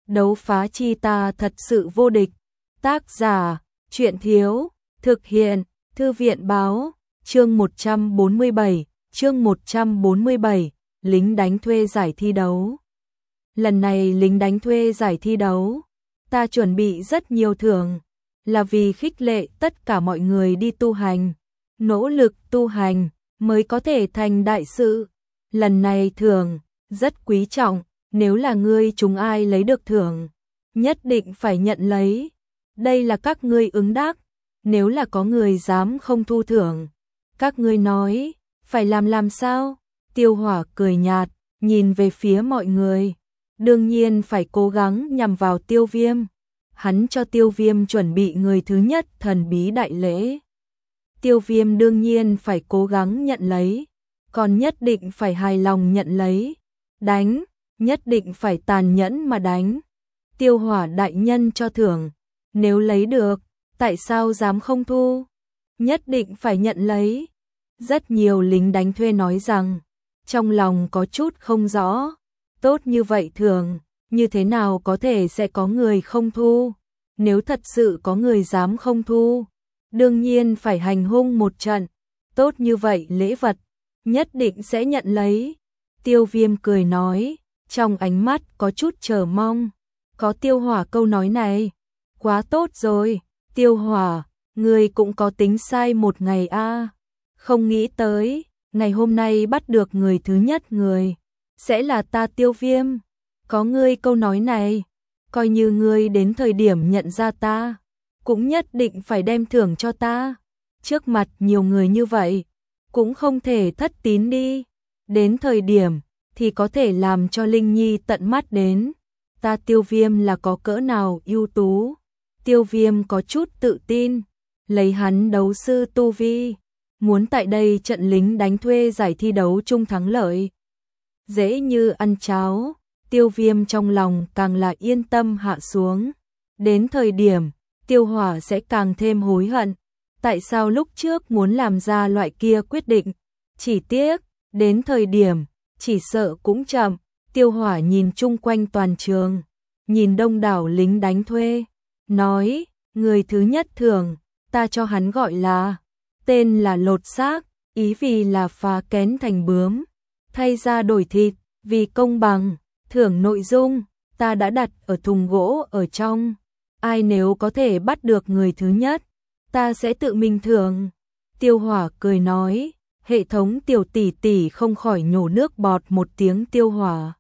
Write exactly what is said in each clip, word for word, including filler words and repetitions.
đấu phá chi ta thật sự vô địch. Tác giả, truyện thiếu, thực hiện, thư viện báo, chương một trăm bốn mươi bảy, chương một trăm bốn mươi bảy, lính đánh thuê giải thi đấu. Lần này lính đánh thuê giải thi đấu, ta chuẩn bị rất nhiều thưởng, là vì khích lệ tất cả mọi người đi tu hành, nỗ lực tu hành mới có thể thành đại sự. Lần này thưởng rất quý trọng, nếu là ngươi chúng ai lấy được thưởng, nhất định phải nhận lấy. Đây là các ngươi ứng đắc, nếu là có người dám không thu thưởng, các ngươi nói, phải làm làm sao? Tiêu Hỏa cười nhạt, nhìn về phía mọi người, đương nhiên phải cố gắng nhằm vào Tiêu Viêm. Hắn cho Tiêu Viêm chuẩn bị người thứ nhất thần bí đại lễ. Tiêu Viêm đương nhiên phải cố gắng nhận lấy, còn nhất định phải hài lòng nhận lấy. Đánh, nhất định phải tàn nhẫn mà đánh. Tiêu Hỏa đại nhân cho thưởng, nếu lấy được, tại sao dám không thu? Nhất định phải nhận lấy. Rất nhiều lính đánh thuê nói rằng, trong lòng có chút không rõ, tốt như vậy thưởng, như thế nào có thể sẽ có người không thu? Nếu thật sự có người dám không thu, đương nhiên phải hành hung một trận. Tốt như vậy lễ vật, nhất định sẽ nhận lấy. Tiêu Viêm cười nói, trong ánh mắt có chút chờ mong. Có Tiêu Hỏa câu nói này, quá tốt rồi. Tiêu Hỏa, người cũng có tính sai một ngày a. À. Không nghĩ tới, ngày hôm nay bắt được người thứ nhất người, sẽ là ta Tiêu Viêm. Có ngươi câu nói này, coi như ngươi đến thời điểm nhận ra ta, cũng nhất định phải đem thưởng cho ta. Trước mặt nhiều người như vậy, cũng không thể thất tín đi. Đến thời điểm, thì có thể làm cho Linh Nhi tận mắt đến. Ta Tiêu Viêm là có cỡ nào ưu tú. Tiêu Viêm có chút tự tin, lấy hắn đấu sư tu vi, muốn tại đây trận lính đánh thuê giải thi đấu chung thắng lợi. Dễ như ăn cháo, Tiêu Viêm trong lòng càng là yên tâm hạ xuống. Đến thời điểm, Tiêu Hỏa sẽ càng thêm hối hận. Tại sao lúc trước muốn làm ra loại kia quyết định? Chỉ tiếc, đến thời điểm, chỉ sợ cũng chậm. Tiêu Hỏa nhìn chung quanh toàn trường, nhìn đông đảo lính đánh thuê, nói, người thứ nhất thưởng, ta cho hắn gọi là, tên là lột xác, ý vì là phá kén thành bướm, thay ra đổi thịt, vì công bằng. Thưởng nội dung, ta đã đặt ở thùng gỗ ở trong. Ai nếu có thể bắt được người thứ nhất, ta sẽ tự mình thưởng. Tiêu Hỏa cười nói, hệ thống tiểu tỷ tỷ không khỏi nhổ nước bọt một tiếng. Tiêu Hỏa,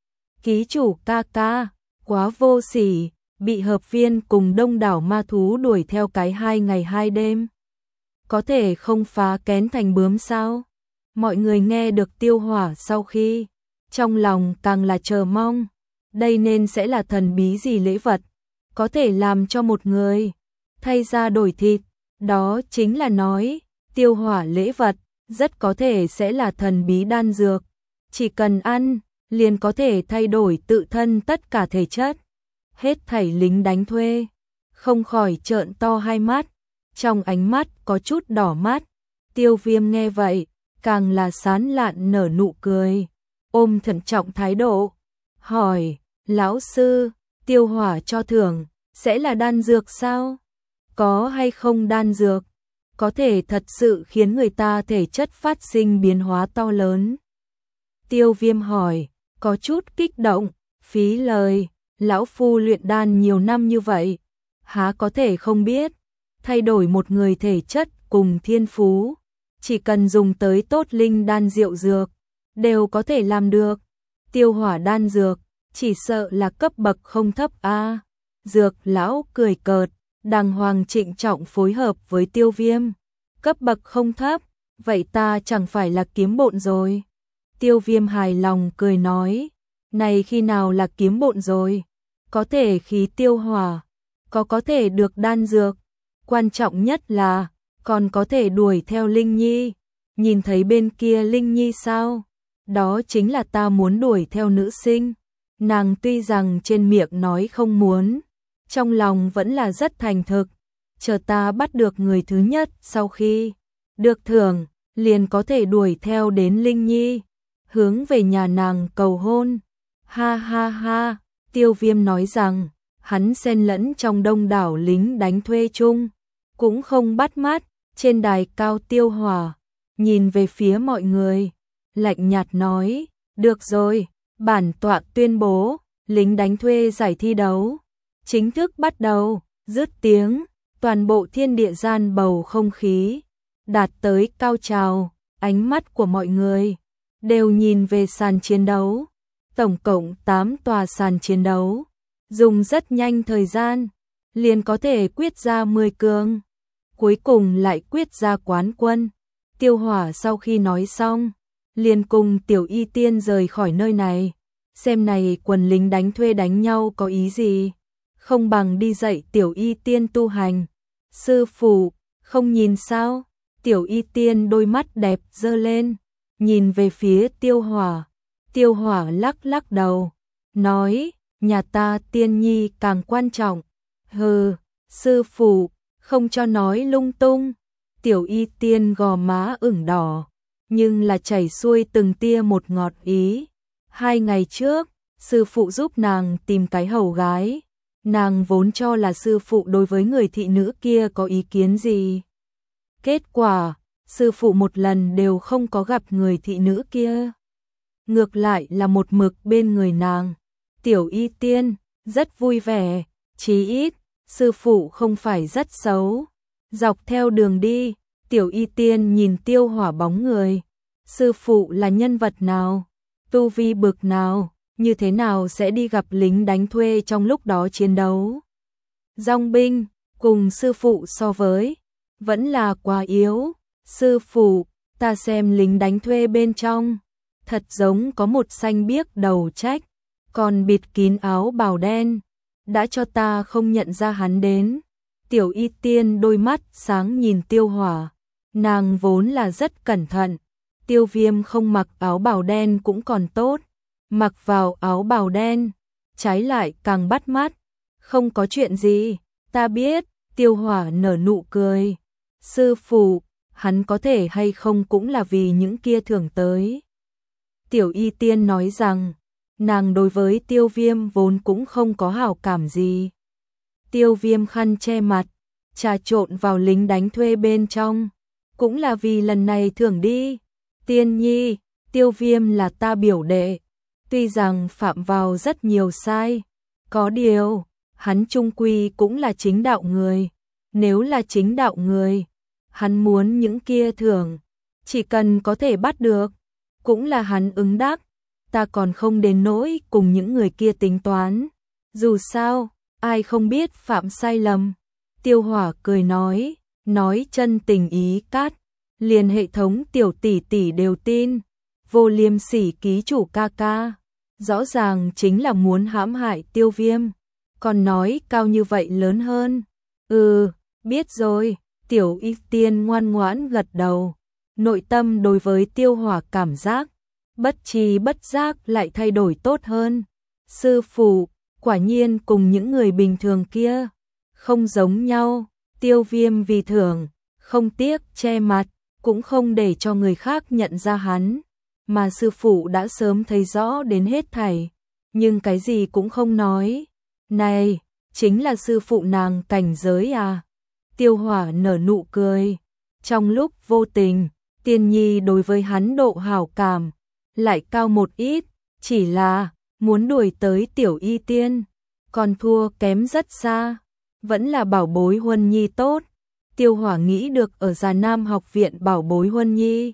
ký chủ ca ca, quá vô sỉ, bị hợp viên cùng đông đảo ma thú đuổi theo cái hai ngày hai đêm. Có thể không phá kén thành bướm sao? Mọi người nghe được Tiêu Hỏa sau khi, trong lòng càng là chờ mong, đây nên sẽ là thần bí gì lễ vật, có thể làm cho một người thay ra đổi thịt. Đó chính là nói, Tiêu Hỏa lễ vật rất có thể sẽ là thần bí đan dược, chỉ cần ăn liền có thể thay đổi tự thân tất cả thể chất. Hết thảy lính đánh thuê không khỏi trợn to hai mắt, trong ánh mắt có chút đỏ mắt. Tiêu Viêm nghe vậy, càng là sán lạn nở nụ cười, ôm thận trọng thái độ, hỏi, lão sư, Tiêu Hỏa cho thưởng, sẽ là đan dược sao? Có hay không đan dược, có thể thật sự khiến người ta thể chất phát sinh biến hóa to lớn? Tiêu Viêm hỏi, có chút kích động, phí lời, lão phu luyện đan nhiều năm như vậy, há có thể không biết, thay đổi một người thể chất cùng thiên phú, chỉ cần dùng tới tốt linh đan diệu dược, đều có thể làm được. Tiêu Hỏa đan dược, chỉ sợ là cấp bậc không thấp a. À. Dược lão cười cợt, đàng hoàng trịnh trọng phối hợp với Tiêu Viêm. Cấp bậc không thấp, vậy ta chẳng phải là kiếm bộn rồi. Tiêu Viêm hài lòng cười nói, này khi nào là kiếm bộn rồi? Có thể khí Tiêu Hỏa, có có thể được đan dược, quan trọng nhất là còn có thể đuổi theo Linh Nhi. Nhìn thấy bên kia Linh Nhi sao? Đó chính là ta muốn đuổi theo nữ sinh. Nàng tuy rằng trên miệng nói không muốn, trong lòng vẫn là rất thành thực. Chờ ta bắt được người thứ nhất, sau khi được thưởng, liền có thể đuổi theo đến Linh Nhi, hướng về nhà nàng cầu hôn. Ha ha ha, Tiêu Viêm nói rằng, hắn xen lẫn trong đông đảo lính đánh thuê chung, cũng không bắt mắt. Trên đài cao Tiêu Hỏa nhìn về phía mọi người, lạnh nhạt nói, được rồi, bản tọa tuyên bố, lính đánh thuê giải thi đấu chính thức bắt đầu. Dứt tiếng, toàn bộ thiên địa gian bầu không khí đạt tới cao trào, ánh mắt của mọi người đều nhìn về sàn chiến đấu. Tổng cộng tám tòa sàn chiến đấu, dùng rất nhanh thời gian, liền có thể quyết ra mười cường. Cuối cùng lại quyết ra quán quân. Tiêu Hỏa sau khi nói xong, liền cùng Tiểu Y Tiên rời khỏi nơi này. Xem này quần lính đánh thuê đánh nhau có ý gì? Không bằng đi dạy Tiểu Y Tiên tu hành. Sư phụ, không nhìn sao? Tiểu Y Tiên đôi mắt đẹp giơ lên, nhìn về phía Tiêu Hỏa. Tiêu Hỏa lắc lắc đầu, nói, nhà ta Tiên Nhi càng quan trọng. Hừ, sư phụ, không cho nói lung tung. Tiểu Y Tiên gò má ửng đỏ, nhưng là chảy xuôi từng tia một ngọt ý. Hai ngày trước, sư phụ giúp nàng tìm cái hầu gái. Nàng vốn cho là sư phụ đối với người thị nữ kia có ý kiến gì. Kết quả, sư phụ một lần đều không có gặp người thị nữ kia. Ngược lại là một mực bên người nàng. Tiểu Y Tiên rất vui vẻ, chí ít sư phụ không phải rất xấu. Dọc theo đường đi, Tiểu Y Tiên nhìn Tiêu Hỏa bóng người. Sư phụ là nhân vật nào? Tu vi bực nào? Như thế nào sẽ đi gặp lính đánh thuê trong lúc đó chiến đấu? Dòng binh, cùng sư phụ so với, vẫn là quá yếu. Sư phụ, ta xem lính đánh thuê bên trong, thật giống có một xanh biếc đầu trách, còn bịt kín áo bào đen, đã cho ta không nhận ra hắn đến. Tiểu Y Tiên đôi mắt sáng nhìn Tiêu Hỏa, nàng vốn là rất cẩn thận. Tiêu Viêm không mặc áo bào đen cũng còn tốt, mặc vào áo bào đen, trái lại càng bắt mắt. Không có chuyện gì, ta biết. Tiêu Hỏa nở nụ cười. Sư phụ, hắn có thể hay không cũng là vì những kia thưởng tới. Tiểu Y Tiên nói rằng, nàng đối với Tiêu Viêm vốn cũng không có hảo cảm gì. Tiêu Viêm khăn che mặt, trà trộn vào lính đánh thuê bên trong, cũng là vì lần này thưởng đi. Tiên Nhi, Tiêu Viêm là ta biểu đệ, tuy rằng phạm vào rất nhiều sai, có điều, hắn chung quy cũng là chính đạo người. Nếu là chính đạo người, hắn muốn những kia thưởng, chỉ cần có thể bắt được, cũng là hắn ứng đắc. Ta còn không đến nỗi cùng những người kia tính toán. Dù sao, ai không biết phạm sai lầm. Tiêu Hỏa cười nói, nói chân tình ý cát, liền hệ thống tiểu tỷ tỷ đều tin. Vô Liêm Sỉ ký chủ ca ca, rõ ràng chính là muốn hãm hại Tiêu Viêm, còn nói cao như vậy lớn hơn. Ừ, biết rồi. Tiểu Y Tiên ngoan ngoãn gật đầu, nội tâm đối với Tiêu Hỏa cảm giác bất tri bất giác lại thay đổi tốt hơn. Sư phụ, quả nhiên cùng những người bình thường kia không giống nhau. Tiêu Viêm vì thưởng, không tiếc che mặt, cũng không để cho người khác nhận ra hắn, mà sư phụ đã sớm thấy rõ đến hết thảy, nhưng cái gì cũng không nói. Này, chính là sư phụ nàng cảnh giới à? Tiêu Hỏa nở nụ cười, trong lúc vô tình, Tiên Nhi đối với hắn độ hảo cảm lại cao một ít, chỉ là muốn đuổi tới Tiểu Y Tiên, còn thua kém rất xa, vẫn là bảo bối Huân Nhi tốt. Tiêu Hỏa nghĩ được ở Già Nam học viện bảo bối Huân Nhi.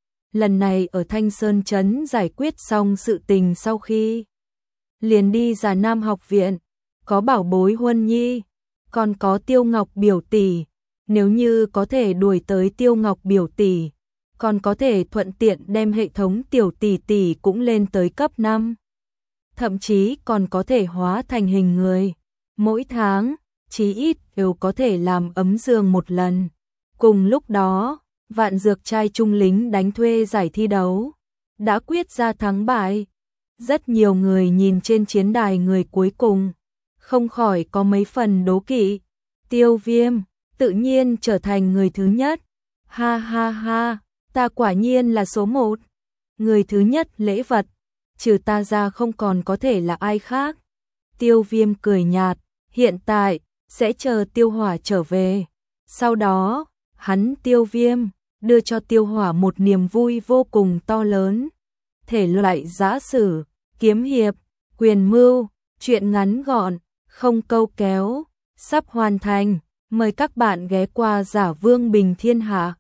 Lần này ở Thanh Sơn Trấn giải quyết xong sự tình sau khi liền đi Già Nam học viện, có bảo bối Huân Nhi, còn có Tiêu Ngọc biểu tỷ, nếu như có thể đuổi tới Tiêu Ngọc biểu tỷ, còn có thể thuận tiện đem hệ thống tiểu tỷ tỷ cũng lên tới cấp năm. Thậm chí còn có thể hóa thành hình người. Mỗi tháng, chí ít đều có thể làm ấm giường một lần. Cùng lúc đó, vạn dược trai trung lính đánh thuê giải thi đấu đã quyết ra thắng bại. Rất nhiều người nhìn trên chiến đài người cuối cùng, không khỏi có mấy phần đố kỵ. Tiêu Viêm tự nhiên trở thành người thứ nhất. Ha ha ha, ta quả nhiên là số một. Người thứ nhất lễ vật, trừ ta ra không còn có thể là ai khác. Tiêu Viêm cười nhạt, hiện tại, sẽ chờ Tiêu Hỏa trở về. Sau đó, hắn Tiêu Viêm, đưa cho Tiêu Hỏa một niềm vui vô cùng to lớn. Thể loại giã sử, kiếm hiệp, quyền mưu, truyện ngắn gọn, không câu kéo, sắp hoàn thành. Mời các bạn ghé qua Giả Vương Bình Thiên Hạ.